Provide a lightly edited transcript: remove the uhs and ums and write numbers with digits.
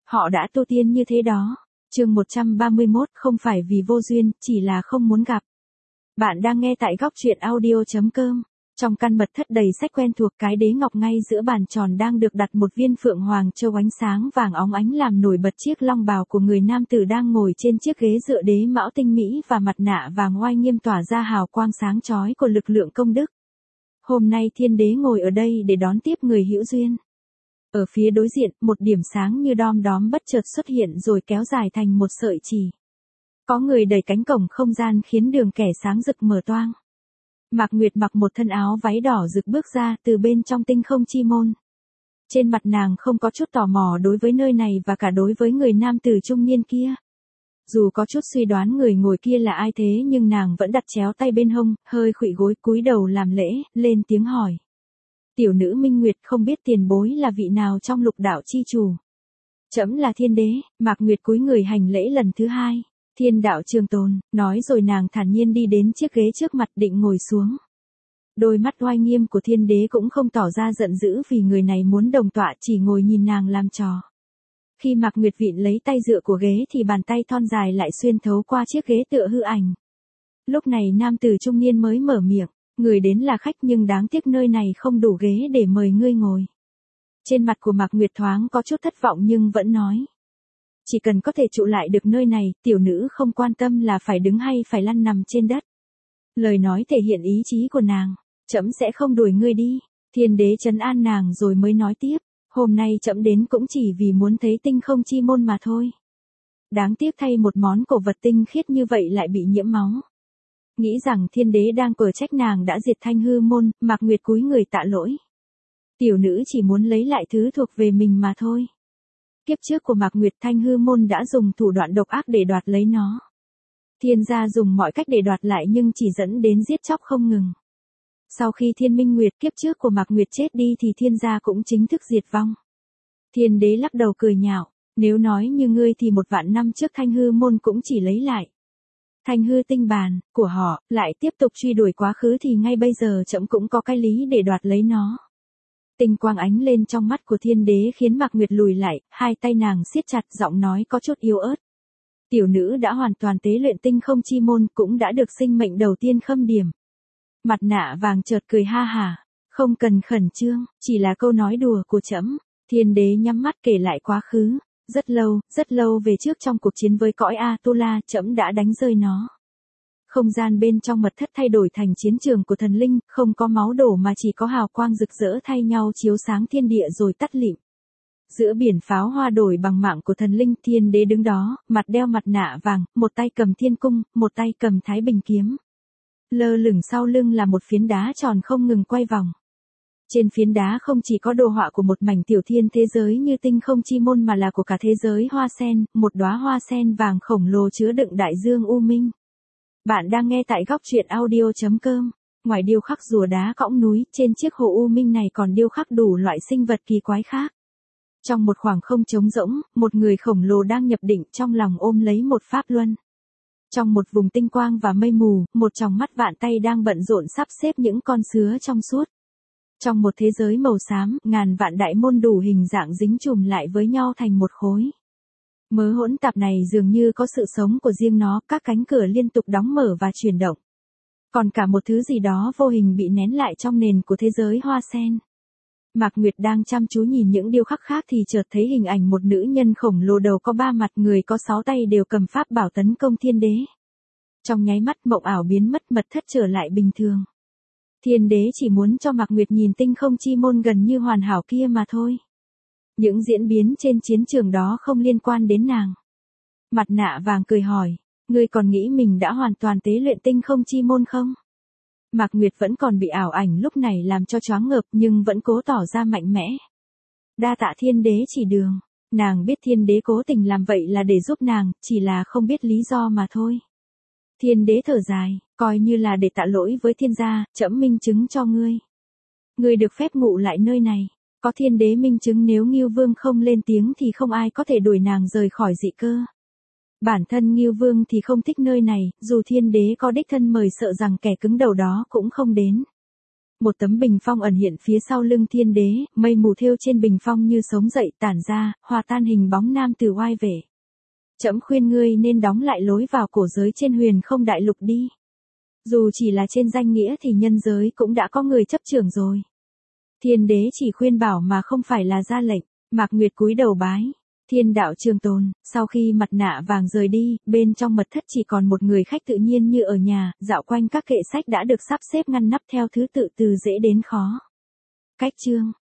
Họ đã tu tiên như thế đó. Chương 131, không phải vì vô duyên, chỉ là không muốn gặp. Bạn đang nghe tại góc truyện audio.com. Trong căn mật thất đầy sách quen thuộc, cái đế ngọc ngay giữa bàn tròn đang được đặt một viên phượng hoàng châu ánh sáng vàng óng ánh làm nổi bật chiếc long bào của người nam tử đang ngồi trên chiếc ghế dựa đế mão tinh mỹ và mặt nạ vàng oai nghiêm tỏa ra hào quang sáng chói của lực lượng công đức. Hôm nay thiên đế ngồi ở đây để đón tiếp người hữu duyên. Ở phía đối diện, một điểm sáng như đom đóm bất chợt xuất hiện rồi kéo dài thành một sợi chỉ. Có người đẩy cánh cổng không gian khiến đường kẻ sáng rực mở toang. Mạc Nguyệt mặc một thân áo váy đỏ rực bước ra từ bên trong tinh không chi môn. Trên mặt nàng không có chút tò mò đối với nơi này và cả đối với người nam tử trung niên kia. Dù có chút suy đoán người ngồi kia là ai thế nhưng nàng vẫn đặt chéo tay bên hông, hơi khuỵu gối cúi đầu làm lễ, lên tiếng hỏi. Tiểu nữ Minh Nguyệt không biết tiền bối là vị nào trong lục đạo chi chủ. Trẫm là thiên đế. Mạc Nguyệt cúi người hành lễ lần thứ hai. Thiên đạo trường tồn, nói rồi nàng thản nhiên đi đến chiếc ghế trước mặt định ngồi xuống. Đôi mắt oai nghiêm của thiên đế cũng không tỏ ra giận dữ vì người này muốn đồng tọa, chỉ ngồi nhìn nàng làm trò. Khi Mạc Nguyệt vịn lấy tay dựa của ghế thì bàn tay thon dài lại xuyên thấu qua chiếc ghế tựa hư ảnh. Lúc này nam tử trung niên mới mở miệng. Người đến là khách nhưng đáng tiếc nơi này không đủ ghế để mời ngươi ngồi. Trên mặt của Mạc Nguyệt thoáng có chút thất vọng nhưng vẫn nói. Chỉ cần có thể trụ lại được nơi này, tiểu nữ không quan tâm là phải đứng hay phải lăn nằm trên đất. Lời nói thể hiện ý chí của nàng. Trẫm sẽ không đuổi ngươi đi. Thiên đế trấn an nàng rồi mới nói tiếp. Hôm nay trẫm đến cũng chỉ vì muốn thấy tinh không chi môn mà thôi. Đáng tiếc thay một món cổ vật tinh khiết như vậy lại bị nhiễm máu. Nghĩ rằng thiên đế đang cở trách nàng đã diệt thanh hư môn, Mạc Nguyệt cúi người tạ lỗi. Tiểu nữ chỉ muốn lấy lại thứ thuộc về mình mà thôi. Kiếp trước của Mạc Nguyệt, thanh hư môn đã dùng thủ đoạn độc ác để đoạt lấy nó. Thiên gia dùng mọi cách để đoạt lại nhưng chỉ dẫn đến giết chóc không ngừng. Sau khi Thiên Minh Nguyệt kiếp trước của Mạc Nguyệt chết đi thì thiên gia cũng chính thức diệt vong. Thiên đế lắc đầu cười nhạo, nếu nói như ngươi thì 1.000 năm trước thanh hư môn cũng chỉ lấy lại thanh hư tinh bàn của họ, lại tiếp tục truy đuổi quá khứ thì ngay bây giờ trẫm cũng có cái lý để đoạt lấy nó. Tinh quang ánh lên trong mắt của thiên đế khiến Mạc Nguyệt lùi lại, hai tay nàng siết chặt, giọng nói có chút yếu ớt. Tiểu nữ đã hoàn toàn tế luyện tinh không chi môn, cũng đã được sinh mệnh đầu tiên khâm điểm. Mặt nạ vàng chợt cười ha hả, không cần khẩn trương, chỉ là câu nói đùa của trẫm. Thiên đế nhắm mắt kể lại quá khứ. Rất lâu về trước trong cuộc chiến với cõi Atula, trẫm đã đánh rơi nó. Không gian bên trong mật thất thay đổi thành chiến trường của thần linh, không có máu đổ mà chỉ có hào quang rực rỡ thay nhau chiếu sáng thiên địa rồi tắt lịm. Giữa biển pháo hoa đổi bằng mạng của thần linh, thiên đế đứng đó, mặt đeo mặt nạ vàng, một tay cầm thiên cung, một tay cầm thái bình kiếm. Lơ lửng sau lưng là một phiến đá tròn không ngừng quay vòng. Trên phiến đá không chỉ có đồ họa của một mảnh tiểu thiên thế giới như tinh không chi môn mà là của cả thế giới hoa sen, một đóa hoa sen vàng khổng lồ chứa đựng đại dương u minh. Bạn đang nghe tại góc truyện audio.com. Ngoài điêu khắc rùa đá cõng núi, trên chiếc hồ u minh này còn điêu khắc đủ loại sinh vật kỳ quái khác. Trong một khoảng không trống rỗng, một người khổng lồ đang nhập định, trong lòng ôm lấy một pháp luân. Trong một vùng tinh quang và mây mù, một tròng mắt vạn tay đang bận rộn sắp xếp những con sứa trong suốt. Trong một thế giới màu xám, ngàn vạn đại môn đủ hình dạng dính chùm lại với nhau thành một khối. Mớ hỗn tạp này dường như có sự sống của riêng nó, các cánh cửa liên tục đóng mở và chuyển động. Còn cả một thứ gì đó vô hình bị nén lại trong nền của thế giới hoa sen. Mạc Nguyệt đang chăm chú nhìn những điêu khắc khác thì chợt thấy hình ảnh một nữ nhân khổng lồ đầu có 3 mặt, người có 6 tay đều cầm pháp bảo tấn công thiên đế. Trong nháy mắt mộng ảo biến mất, mật thất trở lại bình thường. Thiên đế chỉ muốn cho Mạc Nguyệt nhìn tinh không chi môn gần như hoàn hảo kia mà thôi. Những diễn biến trên chiến trường đó không liên quan đến nàng. Mặt nạ vàng cười hỏi, ngươi còn nghĩ mình đã hoàn toàn tế luyện tinh không chi môn không? Mạc Nguyệt vẫn còn bị ảo ảnh lúc này làm cho choáng ngợp nhưng vẫn cố tỏ ra mạnh mẽ. Đa tạ thiên đế chỉ đường. Nàng biết thiên đế cố tình làm vậy là để giúp nàng, chỉ là không biết lý do mà thôi. Thiên đế thở dài, coi như là để tạ lỗi với thiên gia, trẫm minh chứng cho ngươi. Ngươi được phép ngụ lại nơi này. Có thiên đế minh chứng, nếu Ngưu Vương không lên tiếng thì không ai có thể đuổi nàng rời khỏi dị cơ. Bản thân Ngưu Vương thì không thích nơi này, dù thiên đế có đích thân mời sợ rằng kẻ cứng đầu đó cũng không đến. Một tấm bình phong ẩn hiện phía sau lưng thiên đế, mây mù thêu trên bình phong như sống dậy tản ra, hòa tan hình bóng nam tử oai vệ. Trẫm khuyên ngươi nên đóng lại lối vào cổ giới trên huyền không đại lục đi. Dù chỉ là trên danh nghĩa thì nhân giới cũng đã có người chấp trưởng rồi. Thiên đế chỉ khuyên bảo mà không phải là ra lệnh. Mạc Nguyệt cúi đầu bái. Thiên đạo trường tồn, sau khi mặt nạ vàng rời đi, bên trong mật thất chỉ còn một người khách tự nhiên như ở nhà, dạo quanh các kệ sách đã được sắp xếp ngăn nắp theo thứ tự từ dễ đến khó. Cách chương